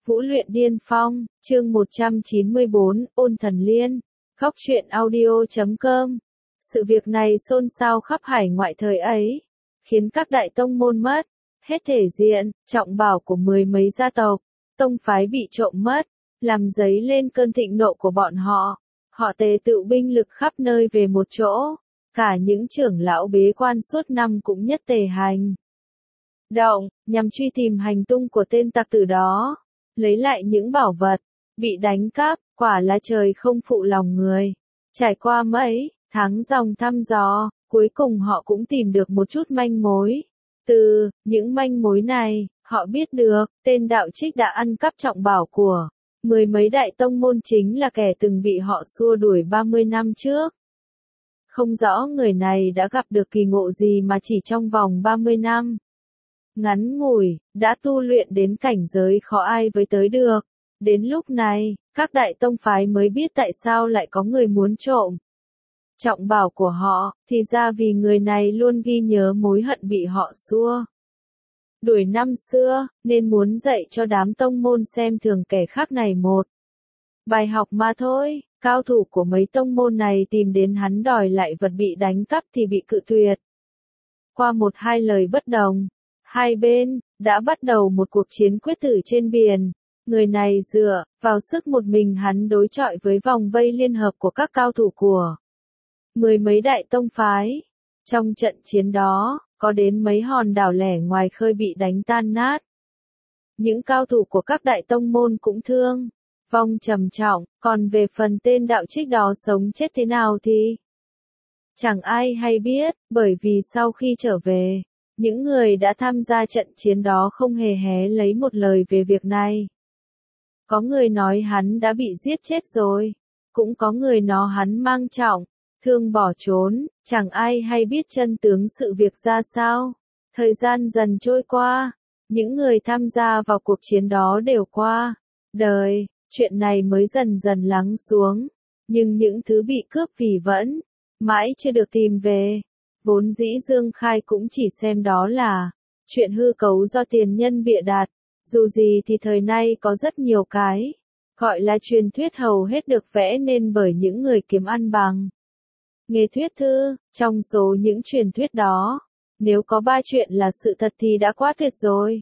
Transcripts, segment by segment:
Vũ luyện điên phong, chương 194, ôn thần liên. Góc truyện audio.com. Sự việc này xôn xao khắp hải ngoại thời ấy, khiến các đại tông môn mất hết thể diện, trọng bảo của mười mấy gia tộc, tông phái bị trộm mất, làm dấy lên cơn thịnh nộ của bọn họ. Họ tề tựu binh lực khắp nơi về một chỗ, cả những trưởng lão bế quan suốt năm cũng nhất tề hành động, nhằm truy tìm hành tung của tên tặc tử đó, lấy lại những bảo vật bị đánh cắp. Quả là trời không phụ lòng người. Trải qua mấy tháng dòng thăm dò, cuối cùng họ cũng tìm được một chút manh mối. Từ những manh mối này, họ biết được tên đạo trích đã ăn cắp trọng bảo của mười mấy đại tông môn, chính là kẻ từng bị họ xua đuổi 30 năm trước. Không rõ người này đã gặp được kỳ ngộ gì mà chỉ trong vòng 30 năm ngắn ngủi, đã tu luyện đến cảnh giới khó ai với tới được. Đến lúc này, các đại tông phái mới biết tại sao lại có người muốn trộm trọng bảo của họ, thì ra vì người này luôn ghi nhớ mối hận bị họ xua đuổi năm xưa, nên muốn dạy cho đám tông môn xem thường kẻ khác này một bài học mà thôi. Cao thủ của mấy tông môn này tìm đến hắn đòi lại vật bị đánh cắp thì bị cự tuyệt. Qua một hai lời bất đồng, hai bên đã bắt đầu một cuộc chiến quyết tử trên biển. Người này dựa vào sức một mình hắn đối chọi với vòng vây liên hợp của các cao thủ của mười mấy đại tông phái. Trong trận chiến đó, có đến mấy hòn đảo lẻ ngoài khơi bị đánh tan nát. Những cao thủ của các đại tông môn cũng thương vong trầm trọng, còn về phần tên đạo trích đó sống chết thế nào thì chẳng ai hay biết, bởi vì sau khi trở về, những người đã tham gia trận chiến đó không hề hé lấy một lời về việc này. Có người nói hắn đã bị giết chết rồi, cũng có người nói hắn mang trọng thương bỏ trốn, chẳng ai hay biết chân tướng sự việc ra sao. Thời gian dần trôi qua, những người tham gia vào cuộc chiến đó đều qua đời, chuyện này mới dần dần lắng xuống, nhưng những thứ bị cướp vì vẫn mãi chưa được tìm về. Vốn dĩ Dương Khai cũng chỉ xem đó là chuyện hư cấu do tiền nhân bịa đặt. Dù gì thì thời nay có rất nhiều cái gọi là truyền thuyết, hầu hết được vẽ nên bởi những người kiếm ăn bằng nghề thuyết thư. Trong số những truyền thuyết đó, nếu có 3 chuyện là sự thật thì đã quá tuyệt rồi.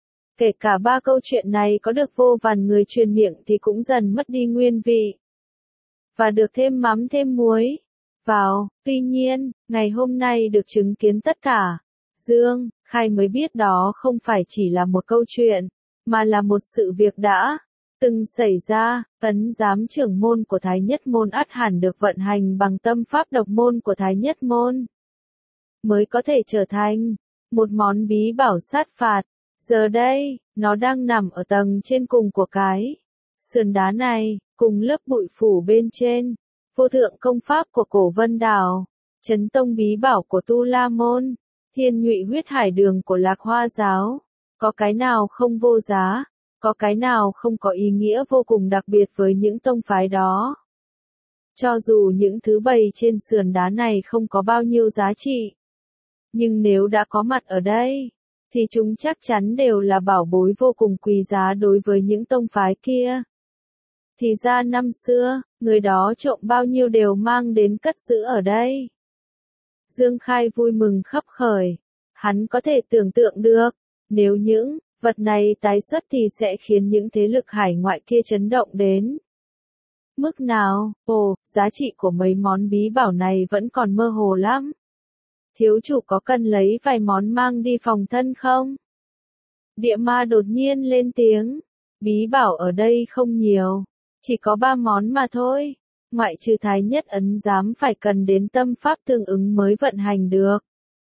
Kể cả 3 câu chuyện này có được vô vàn người truyền miệng thì cũng dần mất đi nguyên vị, và được thêm mắm thêm muối vào. Tuy nhiên, ngày hôm nay được chứng kiến tất cả, Dương Khai mới biết đó không phải chỉ là một câu chuyện, mà là một sự việc đã từng xảy ra. Ấn giám trưởng môn của Thái Nhất Môn ắt hẳn được vận hành bằng tâm pháp độc môn của Thái Nhất Môn, mới có thể trở thành một món bí bảo sát phạt. Giờ đây, nó đang nằm ở tầng trên cùng của cái sườn đá này, cùng lớp bụi phủ bên trên. Vô thượng công pháp của Cổ Vân Đảo, Chấn Tông bí bảo của Tu La Môn, Thiên Nhụy huyết hải đường của Lạc Hoa giáo, có cái nào không vô giá, có cái nào không có ý nghĩa vô cùng đặc biệt với những tông phái đó. Cho dù những thứ bày trên sườn đá này không có bao nhiêu giá trị, nhưng nếu đã có mặt ở đây, thì chúng chắc chắn đều là bảo bối vô cùng quý giá đối với những tông phái kia. Thì ra năm xưa, người đó trộm bao nhiêu đều mang đến cất giữ ở đây. Dương Khai vui mừng khấp khởi. Hắn có thể tưởng tượng được, nếu những vật này tái xuất thì sẽ khiến những thế lực hải ngoại kia chấn động đến mức nào. Ồ, giá trị của mấy món bí bảo này vẫn còn mơ hồ lắm. Thiếu chủ có cần lấy vài món mang đi phòng thân không? Địa ma đột nhiên lên tiếng. Bí bảo ở đây không nhiều, chỉ có 3 món mà thôi. Ngoại trừ Thái Nhất Ấn giám phải cần đến tâm pháp tương ứng mới vận hành được.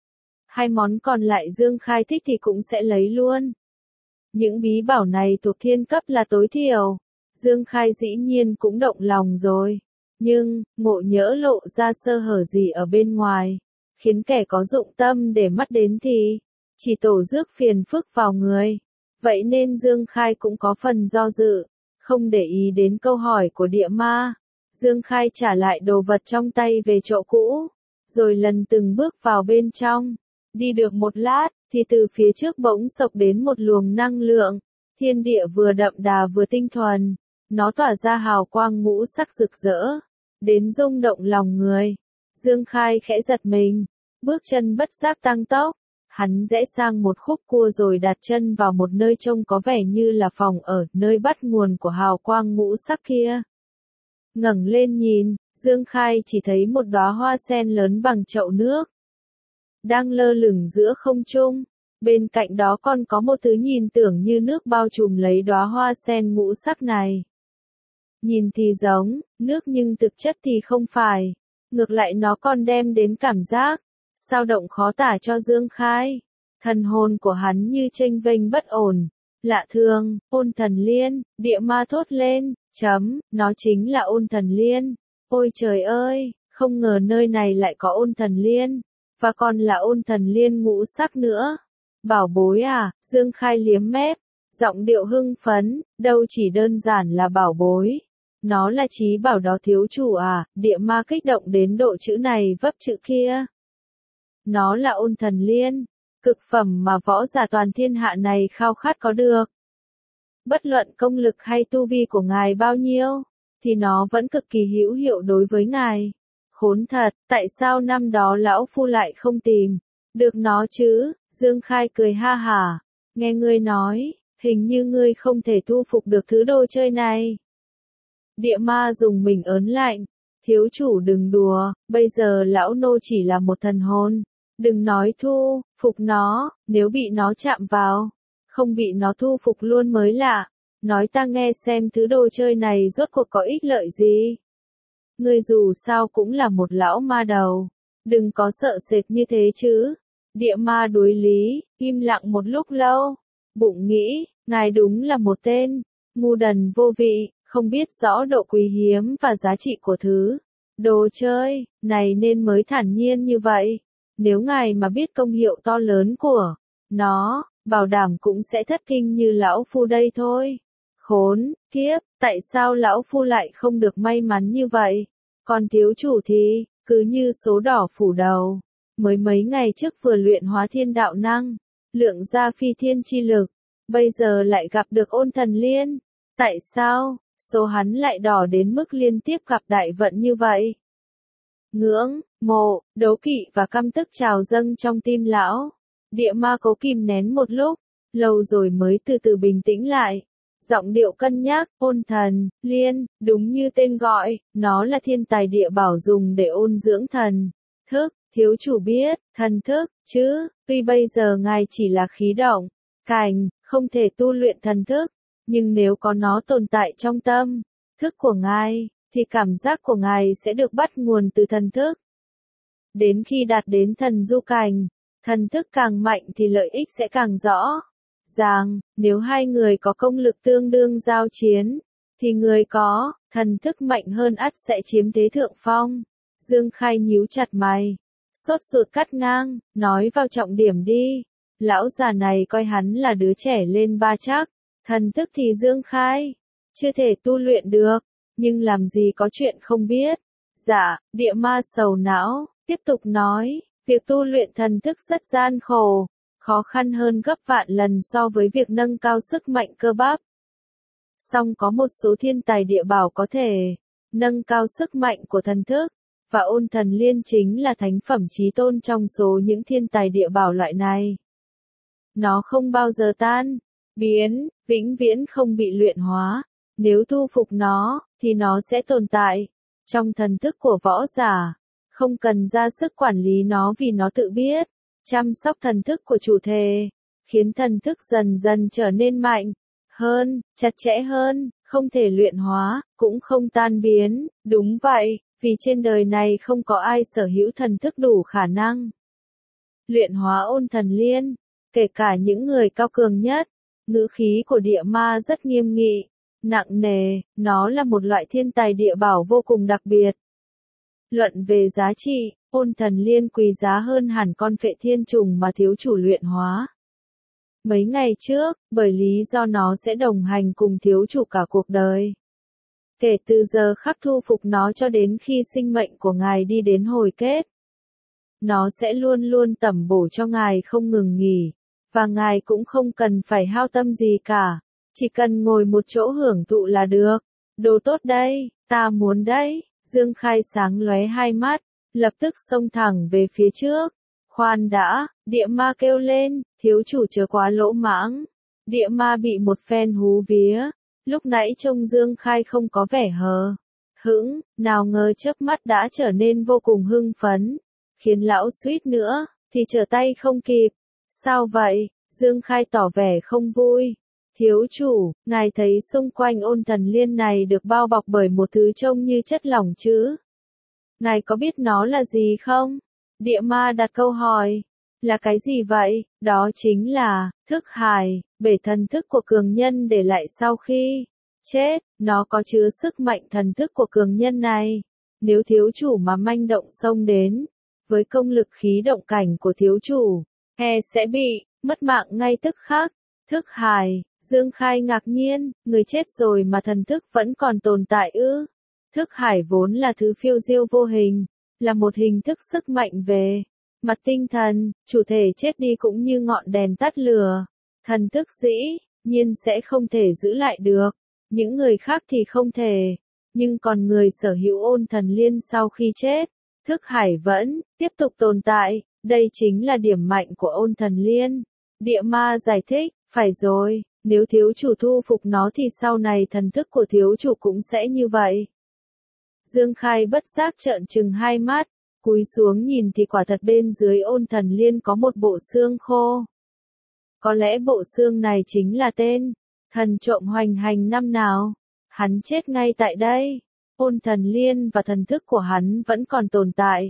2 món còn lại Dương Khai thích thì cũng sẽ lấy luôn. Những bí bảo này thuộc thiên cấp là tối thiểu. Dương Khai dĩ nhiên cũng động lòng rồi. Nhưng, ngộ nhỡ lộ ra sơ hở gì ở bên ngoài, khiến kẻ có dụng tâm để mắt đến thì chỉ tổ rước phiền phức vào người. Vậy nên Dương Khai cũng có phần do dự, không để ý đến câu hỏi của địa ma. Dương Khai trả lại đồ vật trong tay về chỗ cũ, rồi lần từng bước vào bên trong. Đi được một lát, thì từ phía trước bỗng xộc đến một luồng năng lượng, Thiên địa vừa đậm đà vừa tinh thuần, nó tỏa ra hào quang ngũ sắc rực rỡ, đến rung động lòng người. Dương Khai khẽ giật mình, bước chân bất giác tăng tốc, hắn rẽ sang một khúc cua rồi đặt chân vào một nơi trông có vẻ như là phòng ở, nơi bắt nguồn của hào quang ngũ sắc kia. Ngẩng lên nhìn, Dương Khai chỉ thấy một đóa hoa sen lớn bằng chậu nước, đang lơ lửng giữa không trung. Bên cạnh đó còn có một thứ nhìn tưởng như nước bao trùm lấy đóa hoa sen ngũ sắc này. Nhìn thì giống nước nhưng thực chất thì không phải. Ngược lại nó còn đem đến cảm giác dao động khó tả cho Dương Khai. Thần hồn của hắn như chênh vênh bất ổn. Lạ thường, Ôn Thần Liên, địa ma thốt lên, nó chính là Ôn Thần Liên. Ôi trời ơi, không ngờ nơi này lại có Ôn Thần Liên, và còn là Ôn Thần Liên ngũ sắc nữa. Bảo bối à, Dương Khai liếm mép, giọng điệu hưng phấn, đâu chỉ đơn giản là bảo bối. Nó là chí bảo đó thiếu chủ à, địa ma kích động đến độ chữ này vấp chữ kia. Nó là Ôn Thần Liên, cực phẩm mà võ giả toàn thiên hạ này khao khát có được. Bất luận công lực hay tu vi của ngài bao nhiêu, thì nó vẫn cực kỳ hữu hiệu đối với ngài. Khốn thật, tại sao năm đó lão phu lại không tìm được nó chứ? Dương Khai cười ha hả, nghe ngươi nói, hình như ngươi không thể thu phục được thứ đồ chơi này. Địa ma dùng mình ớn lạnh, thiếu chủ đừng đùa, bây giờ lão nô chỉ là một thần hồn, đừng nói thu phục nó, nếu bị nó chạm vào, không bị nó thu phục luôn mới lạ. Nói ta nghe xem thứ đồ chơi này rốt cuộc có ích lợi gì. Ngươi dù sao cũng là một lão ma đầu, đừng có sợ sệt như thế chứ. Địa ma đối lý, im lặng một lúc lâu, bụng nghĩ, ngài đúng là một tên ngu đần vô vị, không biết rõ độ quý hiếm và giá trị của thứ đồ chơi này nên mới thản nhiên như vậy. Nếu ngài mà biết công hiệu to lớn của nó, bảo đảm cũng sẽ thất kinh như lão phu đây thôi. Khốn kiếp, tại sao lão phu lại không được may mắn như vậy? Còn thiếu chủ thì, cứ như số đỏ phủ đầu. Mới mấy ngày trước vừa luyện hóa thiên đạo năng, lượng ra phi thiên chi lực, bây giờ lại gặp được Ôn Thần Liên. Tại sao, số hắn lại đỏ đến mức liên tiếp gặp đại vận như vậy? Ngưỡng, mộ, đố kỵ và căm tức trào dâng trong tim lão. Địa ma cố kìm nén một lúc, lâu rồi mới từ từ bình tĩnh lại. Giọng điệu cân nhắc, Ôn Thần Liên, đúng như tên gọi, nó là thiên tài địa bảo dùng để ôn dưỡng thần thức. Thiếu chủ biết, thần thức, chứ, tuy bây giờ ngài chỉ là khí động, cảnh, không thể tu luyện thần thức, nhưng nếu có nó tồn tại trong tâm thức của ngài, thì cảm giác của ngài sẽ được bắt nguồn từ thần thức. Đến khi đạt đến thần du cảnh, thần thức càng mạnh thì lợi ích sẽ càng rõ ràng. Nếu hai người có công lực tương đương giao chiến, thì người có thần thức mạnh hơn ắt sẽ chiếm thế thượng phong. Dương Khai nhíu chặt mày, sốt ruột cắt ngang, nói vào trọng điểm đi. Lão già này coi hắn là đứa trẻ lên ba chắc. Thần thức thì Dương Khai chưa thể tu luyện được, nhưng làm gì có chuyện không biết. Dạ, địa ma sầu não, tiếp tục nói, việc tu luyện thần thức rất gian khổ, khó khăn hơn gấp vạn lần so với việc nâng cao sức mạnh cơ bắp. Song có một số thiên tài địa bảo có thể nâng cao sức mạnh của thần thức, và Ôn Thần Liên chính là thánh phẩm chí tôn trong số những thiên tài địa bảo loại này. Nó không bao giờ tan biến, vĩnh viễn không bị luyện hóa. Nếu thu phục nó, thì nó sẽ tồn tại trong thần thức của võ giả, không cần ra sức quản lý nó vì nó tự biết chăm sóc thần thức của chủ thể, khiến thần thức dần dần trở nên mạnh hơn, chặt chẽ hơn, không thể luyện hóa, cũng không tan biến. Đúng vậy, vì trên đời này không có ai sở hữu thần thức đủ khả năng luyện hóa Ôn Thần Liên, kể cả những người cao cường nhất. Ngữ khí của địa ma rất nghiêm nghị, nặng nề, nó là một loại thiên tài địa bảo vô cùng đặc biệt. Luận về giá trị, Ôn Thần Liên quý giá hơn hẳn con phệ thiên trùng mà thiếu chủ luyện hóa mấy ngày trước, bởi lý do nó sẽ đồng hành cùng thiếu chủ cả cuộc đời. Kể từ giờ khắc thu phục nó cho đến khi sinh mệnh của ngài đi đến hồi kết, nó sẽ luôn luôn tẩm bổ cho ngài không ngừng nghỉ, và ngài cũng không cần phải hao tâm gì cả. Chỉ cần ngồi một chỗ hưởng thụ là được. Đồ tốt đây, ta muốn đấy. Dương Khai sáng lóe hai mắt, lập tức xông thẳng về phía trước. Khoan đã, địa ma kêu lên, thiếu chủ chớ quá lỗ mãng. Địa ma bị một phen hú vía, lúc nãy trông Dương Khai không có vẻ hờ hững, nào ngờ chớp mắt đã trở nên vô cùng hưng phấn, khiến lão suýt nữa thì trở tay không kịp. Sao vậy? Dương Khai tỏ vẻ không vui. Thiếu chủ, ngài thấy xung quanh Ôn Thần Liên này được bao bọc bởi một thứ trông như chất lỏng chứ? Ngài có biết nó là gì không? Địa ma đặt câu hỏi. Là cái gì vậy? Đó chính là thức hải, bể thần thức của cường nhân để lại sau khi chết. Nó có chứa sức mạnh thần thức của cường nhân này. Nếu thiếu chủ mà manh động xông đến, với công lực khí động cảnh của thiếu chủ, sẽ bị mất mạng ngay tức khắc. Thức hải, Dương Khai ngạc nhiên, người chết rồi mà thần thức vẫn còn tồn tại ư? Thức hải vốn là thứ phiêu diêu vô hình, là một hình thức sức mạnh về mặt tinh thần, chủ thể chết đi cũng như ngọn đèn tắt lửa. Thần thức dĩ nhiên sẽ không thể giữ lại được, những người khác thì không thể, nhưng còn người sở hữu Ôn Thần Liên sau khi chết, thức hải vẫn tiếp tục tồn tại, đây chính là điểm mạnh của Ôn Thần Liên. Địa ma giải thích, phải rồi, nếu thiếu chủ thu phục nó thì sau này thần thức của thiếu chủ cũng sẽ như vậy. Dương Khai bất giác trợn trừng hai mắt, cúi xuống nhìn thì quả thật bên dưới Ôn Thần Liên có một bộ xương khô. Có lẽ bộ xương này chính là tên thần trộm hoành hành năm nào. Hắn chết ngay tại đây. Ôn Thần Liên và thần thức của hắn vẫn còn tồn tại.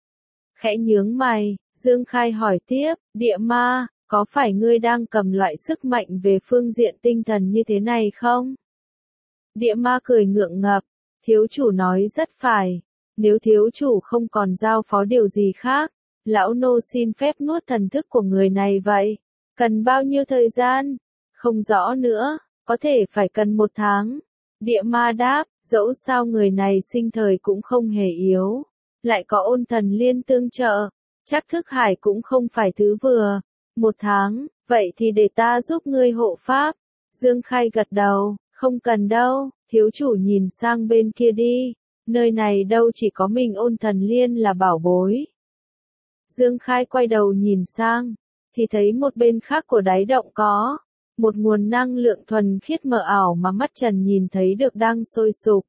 Khẽ nhướng mày, Dương Khai hỏi tiếp, địa ma, có phải ngươi đang cầm loại sức mạnh về phương diện tinh thần như thế này không? Địa ma cười ngượng ngập, thiếu chủ nói rất phải. Nếu thiếu chủ không còn giao phó điều gì khác, lão nô xin phép nuốt thần thức của người này vậy. Cần bao nhiêu thời gian? Không rõ nữa, có thể phải cần 1 tháng. Địa ma đáp, dẫu sao người này sinh thời cũng không hề yếu. Lại có Ôn Thần Liên tương trợ, chắc thức hải cũng không phải thứ vừa. 1 tháng, vậy thì để ta giúp ngươi hộ pháp. Dương Khai gật đầu, không cần đâu, thiếu chủ nhìn sang bên kia đi. Nơi này đâu chỉ có mình Ôn Thần Liên là bảo bối. Dương Khai quay đầu nhìn sang, thì thấy một bên khác của đáy động có một nguồn năng lượng thuần khiết mờ ảo mà mắt trần nhìn thấy được đang sôi sục.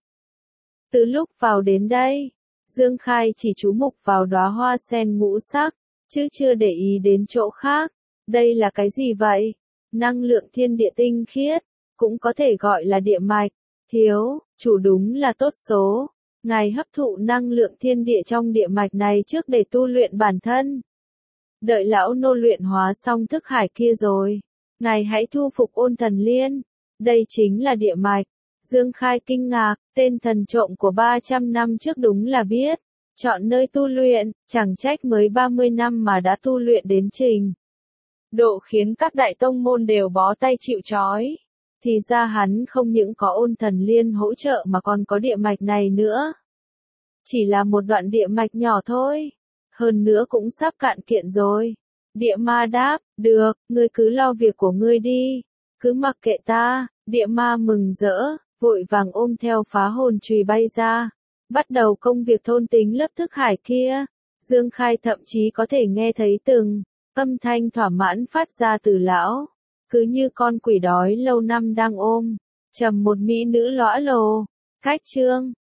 Từ lúc vào đến đây, Dương Khai chỉ chú mục vào đóa hoa sen ngũ sắc, chứ chưa để ý đến chỗ khác. Đây là cái gì vậy? Năng lượng thiên địa tinh khiết, cũng có thể gọi là địa mạch. Thiếu chủ đúng là tốt số. Ngài hấp thụ năng lượng thiên địa trong địa mạch này trước để tu luyện bản thân. Đợi lão nô luyện hóa xong thức hải kia rồi, ngài hãy thu phục Ôn Thần Liên. Đây chính là địa mạch. Dương Khai kinh ngạc, tên thần trộm của 300 năm trước đúng là biết chọn nơi tu luyện, chẳng trách mới 30 năm mà đã tu luyện đến trình độ khiến các đại tông môn đều bó tay chịu trói. Thì ra hắn không những có Ôn Thần Liên hỗ trợ mà còn có địa mạch này nữa. Chỉ là một đoạn địa mạch nhỏ thôi. Hơn nữa cũng sắp cạn kiện rồi. Địa ma đáp, được, ngươi cứ lo việc của ngươi đi. Cứ mặc kệ ta. Địa ma mừng rỡ, vội vàng ôm theo phá hồn chùy bay ra. Bắt đầu công việc thôn tính lớp thức hải kia. Dương Khai thậm chí có thể nghe thấy từng âm thanh thỏa mãn phát ra từ lão. Cứ như con quỷ đói lâu năm đang ôm chầm một mỹ nữ lõa lồ. Cách chương